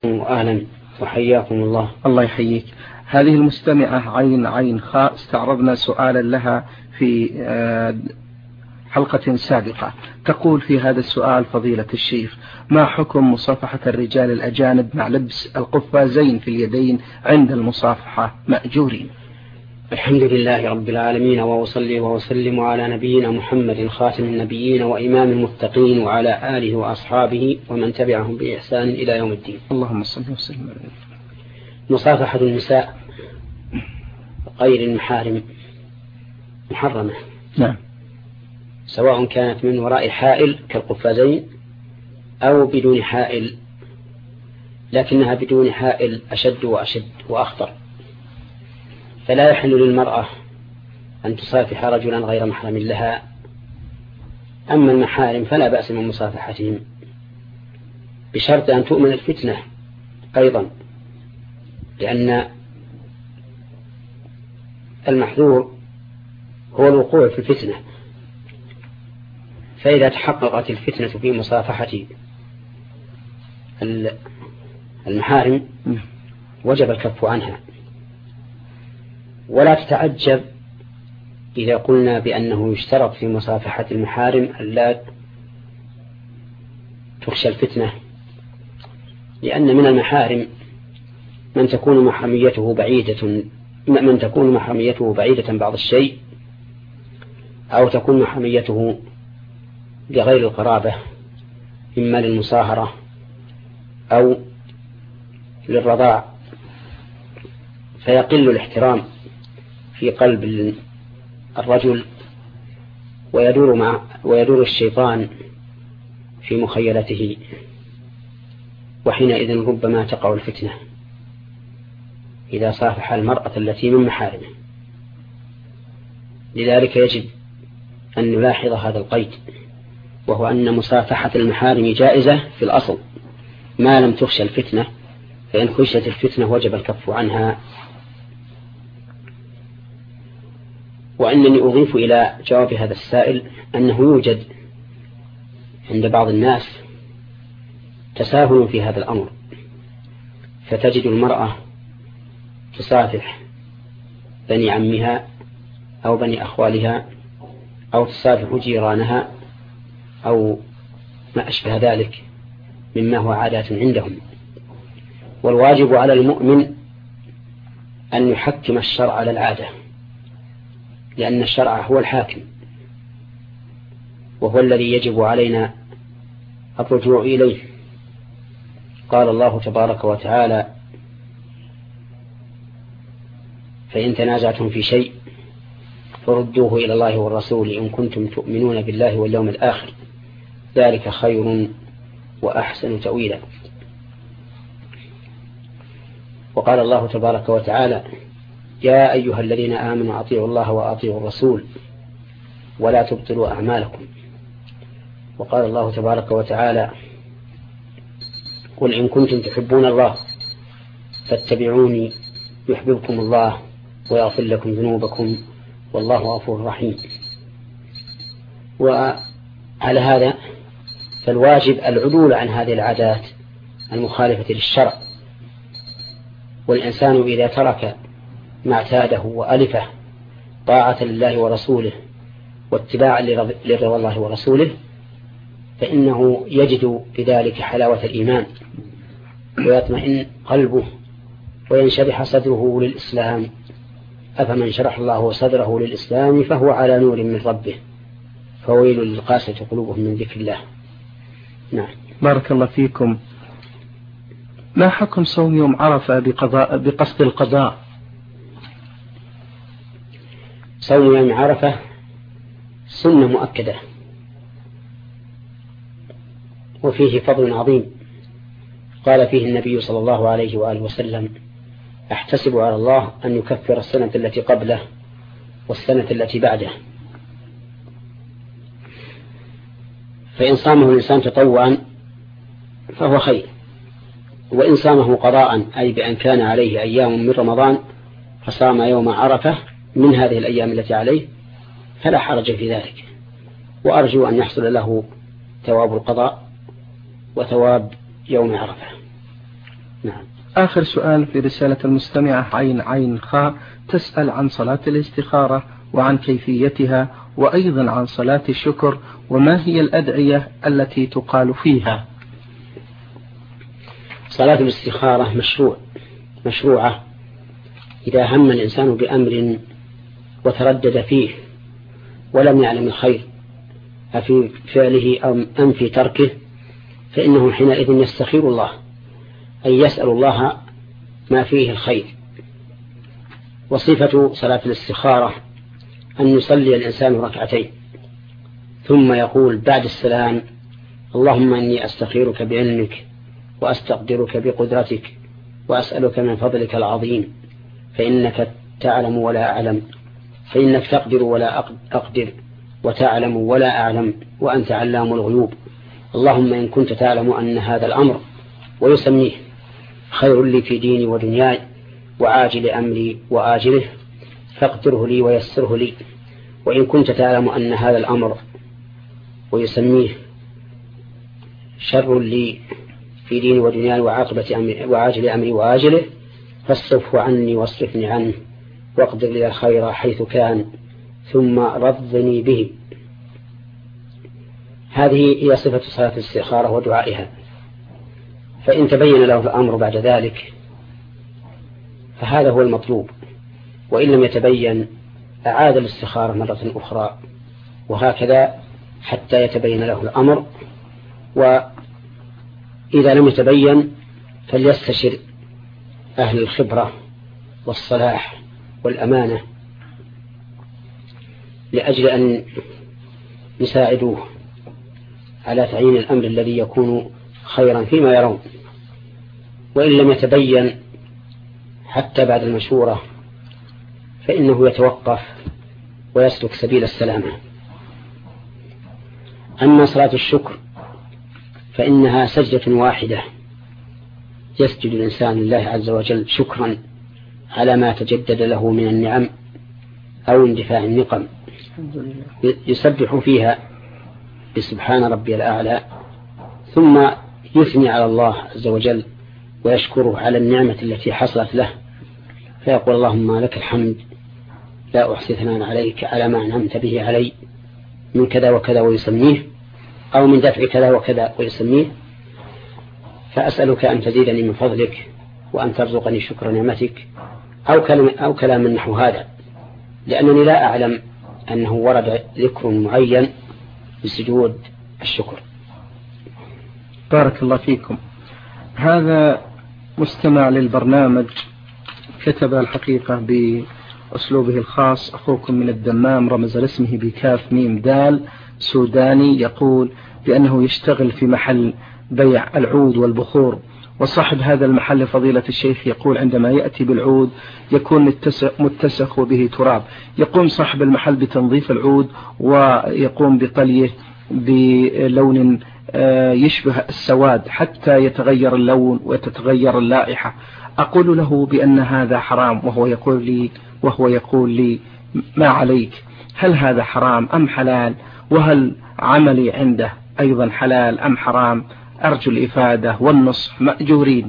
أهلا وحياكم الله. الله يحييك. هذه المستمعة عين خاء استعرضنا سؤالا لها في حلقة سابقة. تقول في هذا السؤال: فضيلة الشيخ، ما حكم مصافحة الرجال الأجانب مع لبس القفازين في اليدين عند المصافحة مأجورين؟ الحمد لله رب العالمين، وأصلي وأسلم على نبينا محمد خاتم النبيين وإمام المتقين وعلى آله وأصحابه ومن تبعهم بإحسان إلى يوم الدين. اللهم صل وسلم عليه. مصافحة النساء غير المحارم محرمة. نعم. سواء كانت من وراء حائل كالقفازين أو بدون حائل، لكنها بدون حائل أشد وأشد وأخطر. فلا يحل للمرأة أن تصافح رجلا غير محرم لها. أما المحارم فلا بأس من مصافحتهم، بشرط أن تؤمن الفتنة أيضا، لأن المحذور هو الوقوع في الفتنة. فإذا تحققت الفتنة في مصافحة المحارم وجب الكف عنها. ولا تتعجب إذا قلنا بأنه يشترط في مصافحة المحارم ألا تخشى الفتنة، لأن من المحارم من تكون محرميته بعيدة بعض الشيء، أو تكون محرميته لغير القرابة، إما للمصاهرة أو للرضاع، فيقل الاحترام في قلب الرجل ويدور الشيطان في مخيلته، وحينئذ ربما تقع الفتنة إذا صافح المرأة التي من محارمه. لذلك يجب أن نلاحظ هذا القيد، وهو أن مصافحة المحارم جائزة في الأصل ما لم تخشى الفتنة، فإن خشيت الفتنة وجب الكف عنها. وأنني أضيف إلى جواب هذا السائل أنه يوجد عند بعض الناس تساهل في هذا الأمر، فتجد المرأة تصافح بني عمها أو بني أخوالها، أو تصافح جيرانها، أو ما أشبه ذلك مما هو عادات عندهم. والواجب على المؤمن أن يحكم الشرع على العادة، لأن الشرع هو الحاكم، وهو الذي يجب علينا الرجوع إليه. قال الله تبارك وتعالى: فإن تنازعتم في شيء فردوه إلى الله والرسول إن كنتم تؤمنون بالله واليوم الآخر، ذلك خير وأحسن تأويلا. وقال الله تبارك وتعالى: يا أيها الذين آمنوا أطيعوا الله وأطيعوا الرسول ولا تبطلوا أعمالكم. وقال الله تبارك وتعالى: قل إن كنتم تحبون الله فاتبعوني يحببكم الله ويغفر لكم ذنوبكم والله غفور رحيم. وعلى هذا فالواجب العدول عن هذه العادات المخالفة للشرع. والإنسان إذا ترك ما اعتاده وألفه طاعة لله ورسوله واتباعا لرضا الله ورسوله، فإنه يجد بذلك حلاوة الإيمان، ويطمئن قلبه وينشرح صدره للإسلام. أفمن شرح الله صدره للإسلام فهو على نور من ربه فويل للقاسية قلوبهم من ذكر الله. نعم. بارك الله فيكم. ما حكم صوم يوم عرفة بقصد القضاء؟ صوم يوم عرفة سنة مؤكدة، وفيه فضل عظيم. قال فيه النبي صلى الله عليه وآله وسلم: أحتسب على الله أن يكفر السنة التي قبله والسنة التي بعده. فإن صامه الإنسان تطوعا فهو خير، وإن صامه قضاء أي بأن كان عليه أيام من رمضان فصام يوم عرفة من هذه الأيام التي عليه فلا حرج في ذلك. وأرجو أن يحصل له ثواب القضاء وثواب يوم عرفة. نعم. آخر سؤال في رسالة المستمعة عين خاء تسأل عن صلاة الاستخارة وعن كيفيتها، وأيضا عن صلاة الشكر، وما هي الأدعية التي تقال فيها؟ صلاة الاستخارة مشروعة إذا هم الإنسان بأمر وتردد فيه ولم يعلم الخير أفي فعله أم في تركه، فإنه حينئذ يستخير الله، أي يسأل الله ما فيه الخير. وصفة صلاة الاستخارة أن يصلي الإنسان ركعتين ثم يقول بعد السلام: اللهم إني أستخيرك بعلمك وأستقدرك بقدرتك وأسألك من فضلك العظيم، فإنك تعلم ولا أعلم، فإنك تقدر ولا أقدر، وتعلم ولا أعلم، وأنت علام الغيوب. اللهم إن كنت تعلم أن هذا الأمر ويسميه خير لي في ديني ودنياي وعاجل أمري وآجله فاقدره لي ويسره لي، وإن كنت تعلم أن هذا الأمر ويسميه شر لي في ديني ودنياي وعاجل أمري وآجله فاصرفه عني واصرفني عنه، واقدر لي الخير حيث كان ثم رضني به. هذه هي صفة صلاة الاستخارة ودعائها. فإن تبين له الأمر بعد ذلك فهذا هو المطلوب، وإن لم يتبين أعاد الاستخارة مرة أخرى، وهكذا حتى يتبين له الأمر. وإذا لم يتبين فليستشر أهل الخبرة والصلاح والأمانة لأجل أن يساعدوه على تعيين الأمر الذي يكون خيرا فيما يرون. وإن لم يتبين حتى بعد المشورة فإنه يتوقف ويسلك سبيل السلامة. أما صلاة الشكر فإنها سجدة واحدة يسجد الإنسان لله عز وجل شكرا على ما تجدد له من النعم أو اندفاع النقم، يسبح فيها بسبحان ربي الأعلى، ثم يثني على الله عز وجل ويشكره على النعمة التي حصلت له، فيقول: اللهم لك الحمد لا أحصي ثناء عليك على ما أنعمت به علي من كذا وكذا ويسميه، أو من دفع كذا وكذا ويسميه، فأسألك أن تزيدني من فضلك وأن ترزقني شكر نعمتك، أو كلام نحو هذا، لأنني لا أعلم أنه ورد ذكر معين بسجود الشكر. بارك الله فيكم. هذا مستمع للبرنامج كتب الحقيقة بأسلوبه الخاص، أخوكم من الدمام، رمز اسمه بكاف ميم دال، سوداني، يقول بأنه يشتغل في محل بيع العود والبخور، وصاحب هذا المحل فضيلة الشيخ يقول عندما يأتي بالعود يكون متسخ وبه تراب، يقوم صاحب المحل بتنظيف العود ويقوم بطليه بلون يشبه السواد حتى يتغير اللون وتتغير اللائحة. أقول له بأن هذا حرام، وهو يقول لي ما عليك، هل هذا حرام أم حلال؟ وهل عملي عنده أيضا حلال أم حرام؟ أرجو الإفادة والنصح مأجورين.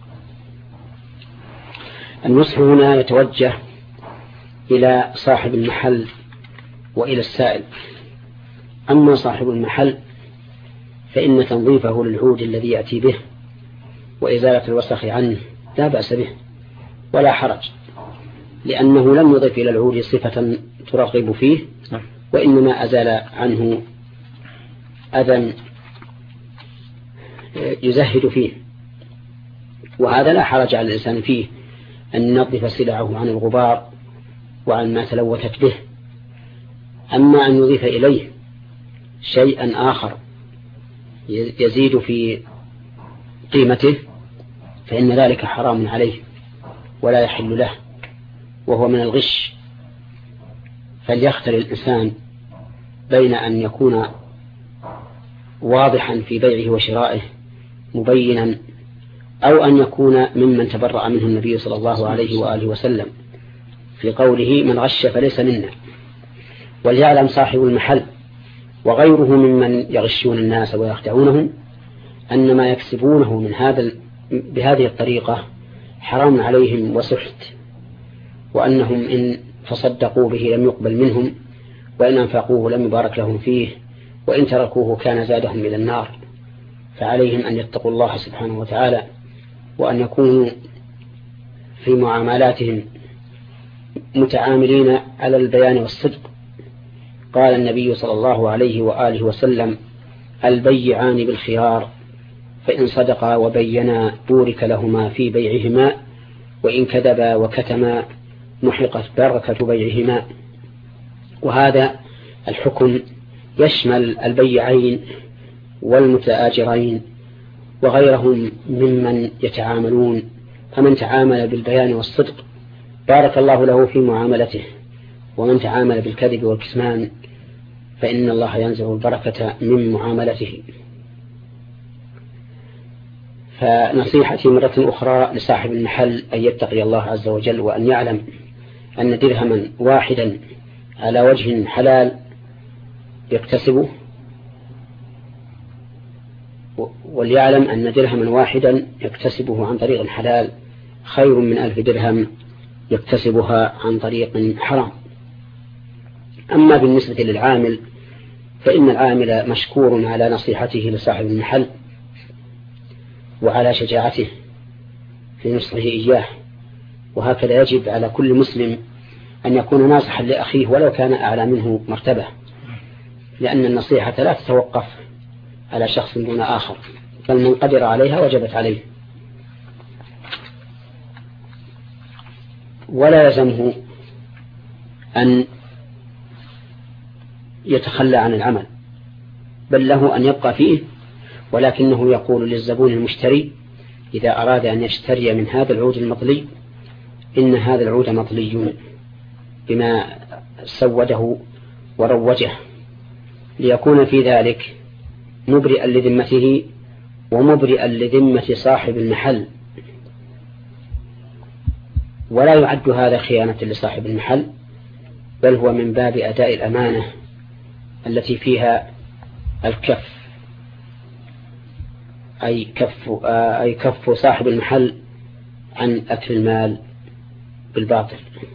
النصح هنا يتوجه إلى صاحب المحل وإلى السائل. أما صاحب المحل فإن تنظيفه للعود الذي يأتي به وإزالة الوسخ عنه لا بأس به ولا حرج، لأنه لم يضف إلى العود صفة ترغب فيه، وإنما أزال عنه أذى يزهد فيه، وهذا لا حرج على الإنسان فيه أن ينظف سلعه عن الغبار وعن ما تلوثت به. أما أن يضيف إليه شيئا آخر يزيد في قيمته فإن ذلك حرام عليه ولا يحل له، وهو من الغش. فليختار الإنسان بين أن يكون واضحا في بيعه وشرائه مبينا، أو أن يكون ممن تبرأ منه النبي صلى الله عليه وآله وسلم في قوله: من غش فليس منا. وليعلم صاحب المحل وغيره ممن يغشون الناس ويخدعونهم أن ما يكسبونه من هذا بهذه الطريقة حرام عليهم وسحت، وأنهم إن تصدقوا به لم يقبل منهم، وإن أنفقوه لم يبارك لهم فيه، وإن تركوه كان زادهم إلى النار. فعليهم أن يتقوا الله سبحانه وتعالى، وأن يكونوا في معاملاتهم متعاملين على البيان والصدق. قال النبي صلى الله عليه وآله وسلم: البيعان بالخيار، فإن صدقا وبينا بورك لهما في بيعهما، وإن كذبا وكتما محقت بركة بيعهما. وهذا الحكم يشمل البيعين والمتآجرين وغيرهم ممن يتعاملون، فمن تعامل بالبيان والصدق بارك الله له في معاملته، ومن تعامل بالكذب والكتمان فإن الله ينزع البركة من معاملته. فنصيحتي مرة أخرى لصاحب المحل أن يتقي الله عز وجل، وأن يعلم أن درهما واحدا على وجه حلال يكتسبه، وليعلم أن درهما واحدا يكتسبه عن طريق حلال خير من 1000 درهم يكتسبها عن طريق حرام. أما بالنسبة للعامل فإن العامل مشكور على نصيحته لصاحب المحل وعلى شجاعته في نصحه إياه، وهكذا يجب على كل مسلم أن يكون ناصحا لأخيه ولو كان أعلى منه مرتبة، لأن النصيحة لا تتوقف على شخص دون آخر، بل من قدر عليها وجبت عليه. ولا يلزمه أن يتخلى عن العمل، بل له أن يبقى فيه، ولكنه يقول للزبون المشتري إذا أراد أن يشتري من هذا العود المطلي: إن هذا العود مطلي بما سوده وروجه، ليكون في ذلك مبرئا لذمته ومبرئا لذمة صاحب المحل. ولا يعد هذا خيانة لصاحب المحل، بل هو من باب أداء الأمانة التي فيها الكف، أي كف صاحب المحل عن أكل المال بالباطل.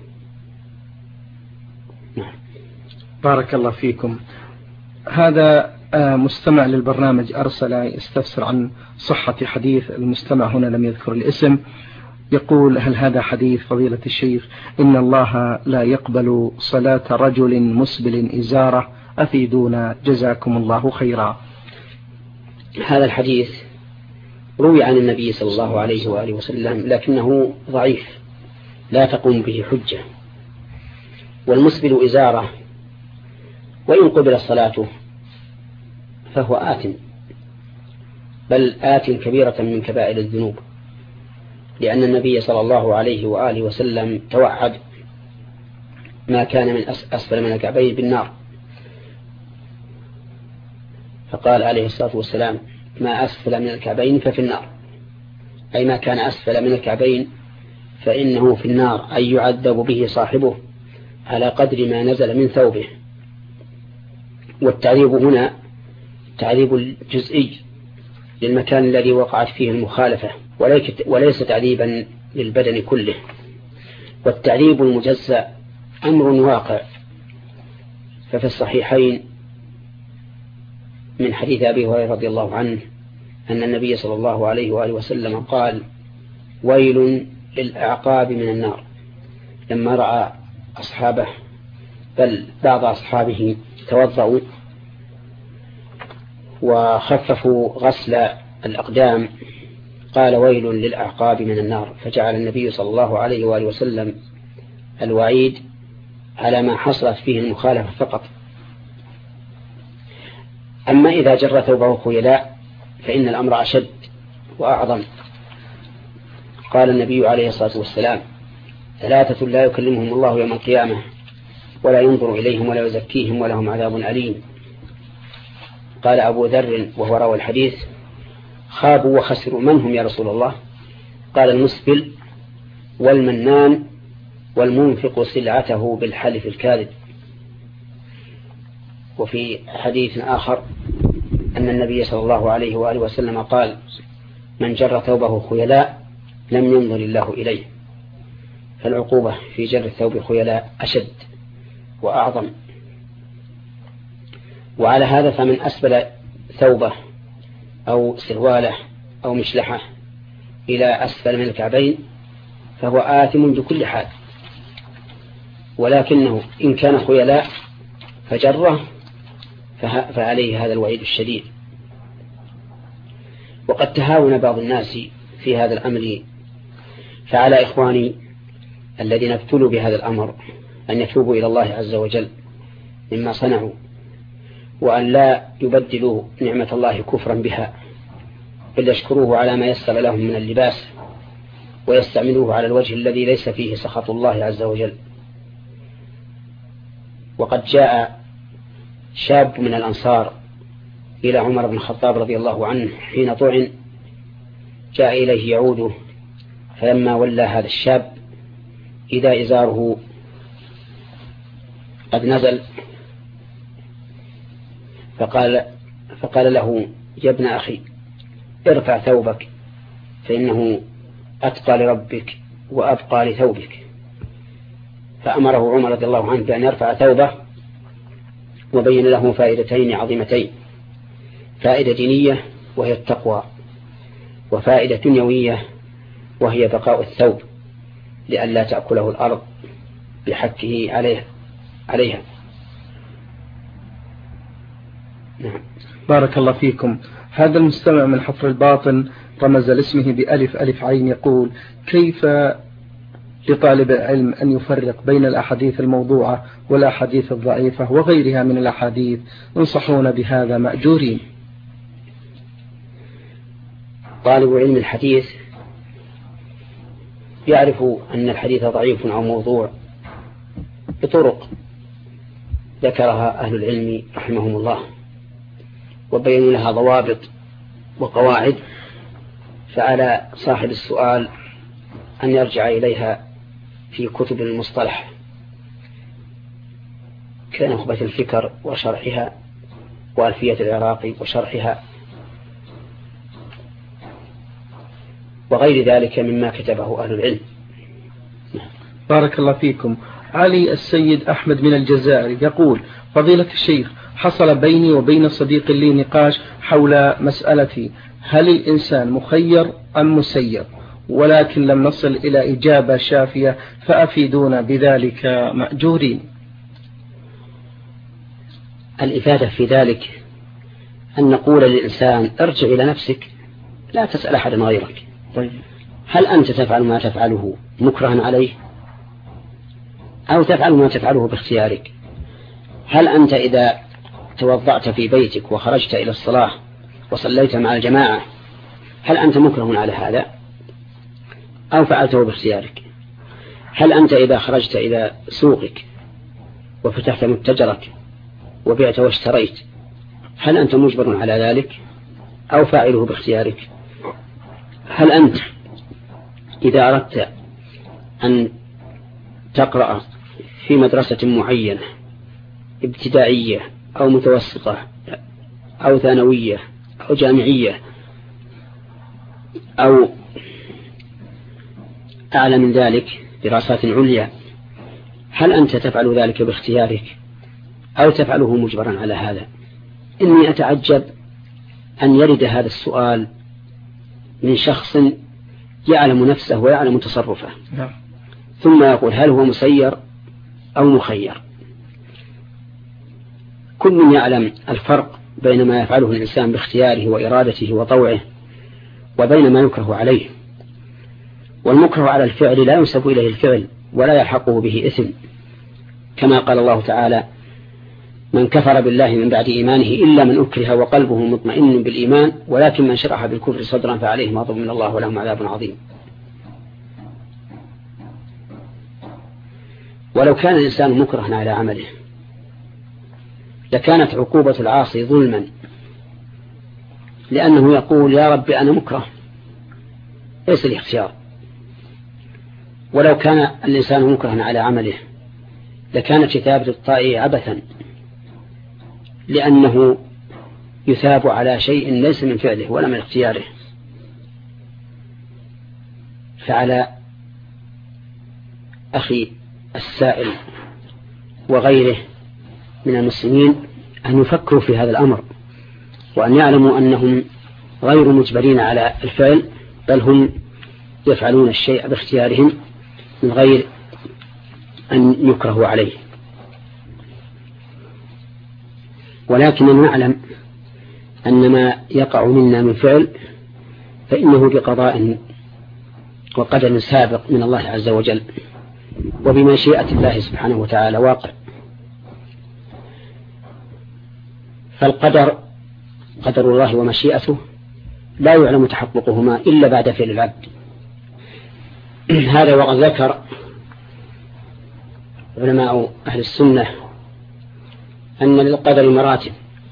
نعم. بارك الله فيكم. هذا مستمع للبرنامج أرسل يستفسر عن صحة حديث، المستمع هنا لم يذكر الاسم، يقول: هل هذا حديث فضيلة الشيخ إن الله لا يقبل صلاة رجل مسبل إزارة؟ أفيدونا جزاكم الله خيرا. هذا الحديث روي عن النبي صلى الله عليه وآله وسلم، لكنه ضعيف لا تقوم به حجة. والمسبل إزارة وإن قبل صلاته فهو آثم، بل آت كبيرة من كبائر الذنوب، لأن النبي صلى الله عليه وآله وسلم توعد ما كان من أسفل من الكعبين بالنار، فقال عليه الصلاة والسلام: ما أسفل من الكعبين ففي النار، أي ما كان أسفل من الكعبين فإنه في النار، أي يعذب به صاحبه على قدر ما نزل من ثوبه. والتعذيب هنا تعذيب الجزئي للمكان الذي وقعت فيه المخالفة، وليس تعذيبا للبدن كله. والتعذيب المجزأ أمر واقع، ففي الصحيحين من حديث أبي هريرة رضي الله عنه أن النبي صلى الله عليه وآله وسلم قال: ويل للأعقاب من النار، لما رأى أصحابه بل بعض أصحابه توضأوا وخففوا غسل الأقدام قال: ويل للأعقاب من النار. فجعل النبي صلى الله عليه وآله وسلم الوعيد على ما حصلت فيه المخالفة فقط. أما إذا جر ثوبه خيلاء فإن الأمر أشد وأعظم. قال النبي عليه الصلاة والسلام: 3 لا يكلمهم الله يوم القيامة ولا ينظر إليهم ولا يزكيهم ولهم عذاب أليم. قال أبو ذر وهو روى الحديث: خابوا وخسروا. من هم يا رسول الله؟ قال: المسبل والمنان والمنفق سلعته بالحلف الكاذب. وفي حديث آخر أن النبي صلى الله عليه وآله وسلم قال: من جر ثوبه خيلاء لم ينظر الله إليه، فالعقوبة في جر الثوب خيلاء أشد وأعظم. وعلى هذا فمن أسبل ثوبه أو سرواله أو مشلحه إلى أسفل من الكعبين فهو آثم بكل حال، ولكنه إن كان خيلاء فجره فعليه هذا الوعيد الشديد. وقد تهاون بعض الناس في هذا الأمر، فعلى إخواني الذين ابتلوا بهذا الأمر أن يتوبوا إلى الله عز وجل مما صنعوا، وأن لا يبدلوا نعمة الله كفرا بها، بل يشكروه على ما يسر لهم من اللباس ويستعملوه على الوجه الذي ليس فيه سخط الله عز وجل. وقد جاء شاب من الأنصار إلى عمر بن الخطاب رضي الله عنه حين طعن، جاء إليه يعوده، فلما ولى هذا الشاب إذا إزاره قد نزل، فقال له: يا ابن أخي ارفع ثوبك فإنه أتقى لربك وأبقى لثوبك. فأمره عمر رضي الله عنه بأن يرفع ثوبه، وبين له فائدتين عظيمتين: فائدة دينية وهي التقوى، وفائدة دنيوية وهي بقاء الثوب لئلا تأكله الأرض بحكه عليها. نعم. بارك الله فيكم. هذا المستمع من حفر الباطن رمز لاسمه بألف ألف عين يقول: كيف لطالب العلم أن يفرق بين الأحاديث الموضوعة والأحاديث الضعيفة وغيرها من الأحاديث؟ انصحونا بهذا مأجورين. طالب علم الحديث يعرف أن الحديث ضعيف أو موضوع بطرق ذكرها أهل العلم رحمهم الله، وبينوا لها ضوابط وقواعد، فعلى صاحب السؤال أن يرجع إليها في كتب المصطلح كنخبة الفكر وشرحها، وألفية العراقي وشرحها، وغير ذلك مما كتبه أهل العلم. بارك الله فيكم. علي السيد أحمد من الجزائر يقول: فضيلة الشيخ، حصل بيني وبين صديق لي نقاش حول مسألة هل الإنسان مخير أم مسير، ولكن لم نصل إلى إجابة شافية، فأفيدونا بذلك مأجورين. الإفادة في ذلك أن نقول للإنسان: ارجع إلى نفسك، لا تسأل أحدا غيرك. طيب. هل أنت تفعل ما تفعله مكرها عليه، أو تفعل ما تفعله باختيارك؟ هل أنت إذا توضعت في بيتك وخرجت إلى الصلاة وصليت مع الجماعة هل أنت مكره على هذا، أو فعلته باختيارك؟ هل أنت إذا خرجت إلى سوقك وفتحت متجرك وبعت واشتريت هل أنت مجبر على ذلك، أو فاعله باختيارك؟ هل أنت إذا أردت أن تقرأ في مدرسة معينة ابتدائية أو متوسطة أو ثانوية أو جامعية أو أعلى من ذلك دراسات عليا، هل أنت تفعل ذلك باختيارك أو تفعله مجبرا على هذا؟ إني أتعجب أن يرد هذا السؤال من شخص يعلم نفسه ويعلم تصرفه، ثم يقول هل هو مسير أو مخير. كل من يعلم الفرق بين ما يفعله الإنسان باختياره وإرادته وطوعه وبين ما يكره عليه. والمكره على الفعل لا ينسب إليه الفعل ولا يلحقه به إثم، كما قال الله تعالى: من كفر بالله من بعد إيمانه إلا من أكره وقلبه مطمئن بالإيمان ولكن من شرح بالكفر صدرا فعليهم غضب من الله ولهم عذاب عظيم. ولو كان الإنسان مكرها على عمله لكانت عقوبة العاصي ظلما، لأنه يقول: يا رب أنا مكره، ليس لي اختيار. ولو كان الإنسان مكرها على عمله لكانت كتابة الطائع عبثا، لأنه يثاب على شيء ليس من فعله ولا من اختياره. فعلى أخي السائل وغيره من المسلمين أن يفكروا في هذا الأمر، وأن يعلموا أنهم غير مجبرين على الفعل، بل هم يفعلون الشيء باختيارهم من غير أن يكرهوا عليه. ولكن نعلم أن ما يقع منا من فعل فإنه بقضاء وقدر سابق من الله عز وجل، وبمشيئة الله سبحانه وتعالى واقع. فالقدر قدر الله ومشيئته لا يعلم تحققهما إلا بعد فعل العبد. هذا وقد ذكر علماء أهل السنة أن للقدر مراتب،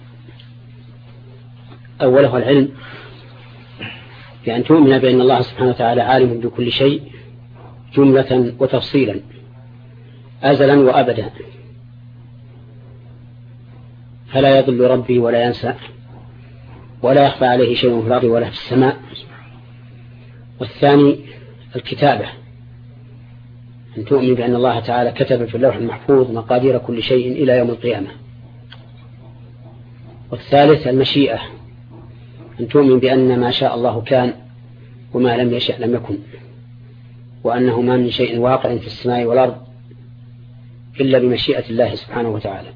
أولها العلم، بأن تؤمن بأن الله سبحانه وتعالى عالم بكل شيء جملة وتفصيلا أزلا وأبدا، فلا يضل ربي ولا ينسى ولا يخفى عليه شيء في الأرض ولا في السماء. والثاني الكتابة، أن تؤمن بأن الله تعالى كتب في اللوح المحفوظ مقادير كل شيء إلى يوم القيامة. والثالث المشيئة، أن تؤمن بأن ما شاء الله كان وما لم يشأ لم يكن، وأنه ما من شيء واقع في السماء والأرض إلا بمشيئة الله سبحانه وتعالى.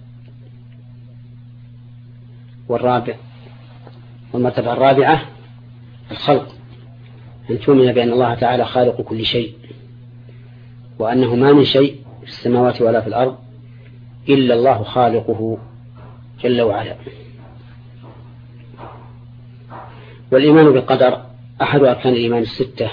والمرتبة الرابعة الخلق، أن تؤمن بأن الله تعالى خالق كل شيء، وأنه ما من شيء في السماوات ولا في الأرض إلا الله خالقه جل وعلا. والإيمان بالقدر أحد أركان الإيمان الستة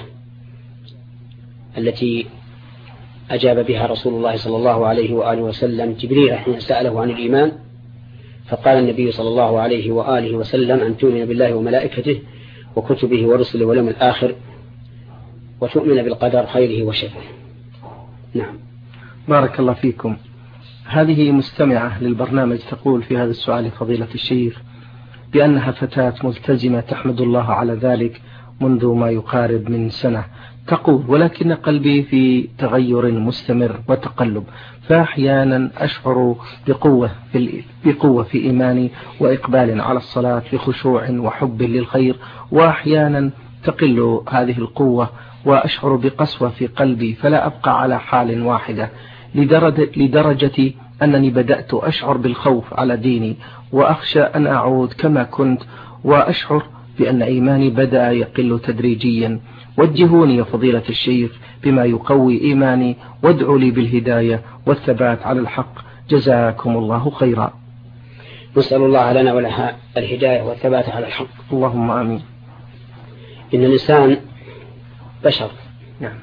التي أجاب بها رسول الله صلى الله عليه وآله وسلم جبريل حين سأله عن الإيمان، فقال النبي صلى الله عليه وآله وسلم: أن تؤمن بالله وملائكته وكتبه ورسله واليوم الآخر وتؤمن بالقدر خيره وشره. نعم. بارك الله فيكم. هذه مستمعة للبرنامج تقول في هذا السؤال فضيلة الشيخ بأنها فتاة ملتزمة تحمد الله على ذلك منذ ما يقارب من سنة. تقول: ولكن قلبي في تغير مستمر وتقلب، فأحيانا أشعر بقوة في إيماني وإقبال على الصلاة بخشوع وحب للخير، وأحيانا تقل هذه القوة وأشعر بقسوة في قلبي، فلا أبقى على حال واحدة، لدرجة أنني بدأت أشعر بالخوف على ديني وأخشى أن أعود كما كنت، وأشعر بأن إيماني بدأ يقل تدريجيا. وجهوني يا فضيلة الشيخ بما يقوي إيماني، وادعوا لي بالهداية والثبات على الحق، جزاكم الله خيرا. نسأل الله لنا ولها الهداية والثبات على الحق. اللهم آمين. إن الإنسان بشر، نعم،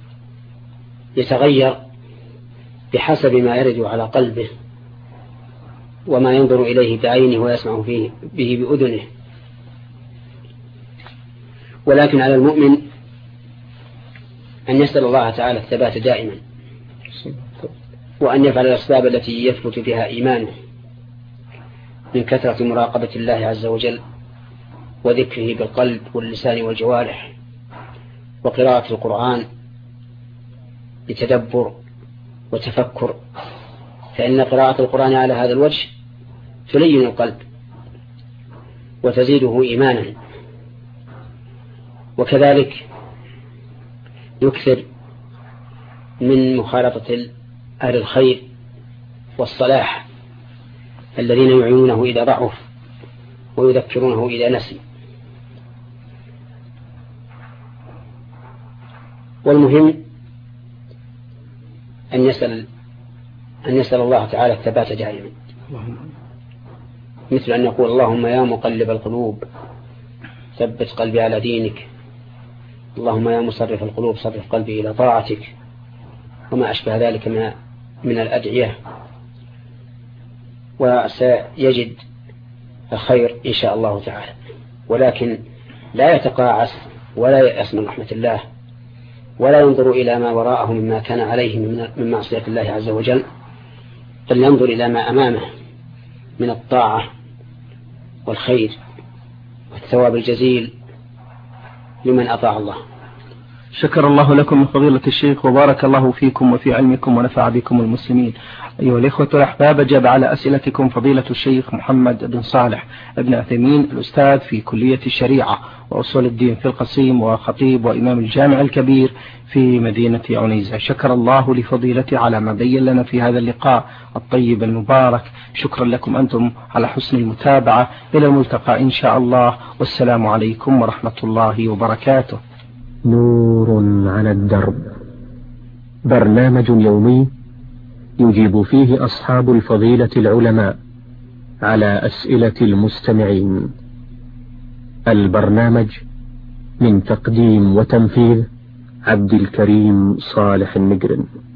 يتغير بحسب ما يرد على قلبه وما ينظر إليه بعينه ويسمع فيه به بأذنه. ولكن على المؤمن أن يسأل الله تعالى الثبات دائما، وأن يفعل الأسباب التي يثبت بها إيمانه من كثرة مراقبة الله عز وجل وذكره بالقلب واللسان والجوارح، وقراءة القرآن لتدبر وتفكر، فإن قراءة القرآن على هذا الوجه تلين القلب وتزيده إيمانا. وكذلك يكثر من مخالطة أهل الخير والصلاح الذين يعينونه إذا ضعف ويذكرونه إذا نسي. والمهم أن يسأل الله تعالى الثبات دائما، مثل أن يقول: اللهم يا مقلب القلوب ثبت قلبي على دينك، اللهم يا مصرف القلوب صرف قلبي إلى طاعتك، وما أشبه ذلك من الأدعية. وسيجد الخير إن شاء الله تعالى، ولكن لا يتقاعس ولا يأس من رحمة الله، ولا ينظر إلى ما وراءه مما كان عليه من معصية الله عز وجل، بل ينظر إلى ما أمامه من الطاعة والخير والثواب الجزيل لمن أطاع الله. شكر الله لكم من فضيلة الشيخ وبارك الله فيكم وفي علمكم ونفع بكم المسلمين. أيها الإخوة الأحباب، أجاب على أسئلتكم فضيلة الشيخ محمد بن صالح بن عثيمين، الأستاذ في كلية الشريعة وأصول الدين في القصيم وخطيب وإمام الجامع الكبير في مدينة عنيزة. شكر الله لفضيلته على ما بين لنا في هذا اللقاء الطيب المبارك. شكرا لكم أنتم على حسن المتابعة. إلى الملتقى إن شاء الله، والسلام عليكم ورحمة الله وبركاته. نور على الدرب، برنامج يومي يجيب فيه أصحاب الفضيلة العلماء على أسئلة المستمعين. البرنامج من تقديم وتنفيذ عبد الكريم صالح النجرن.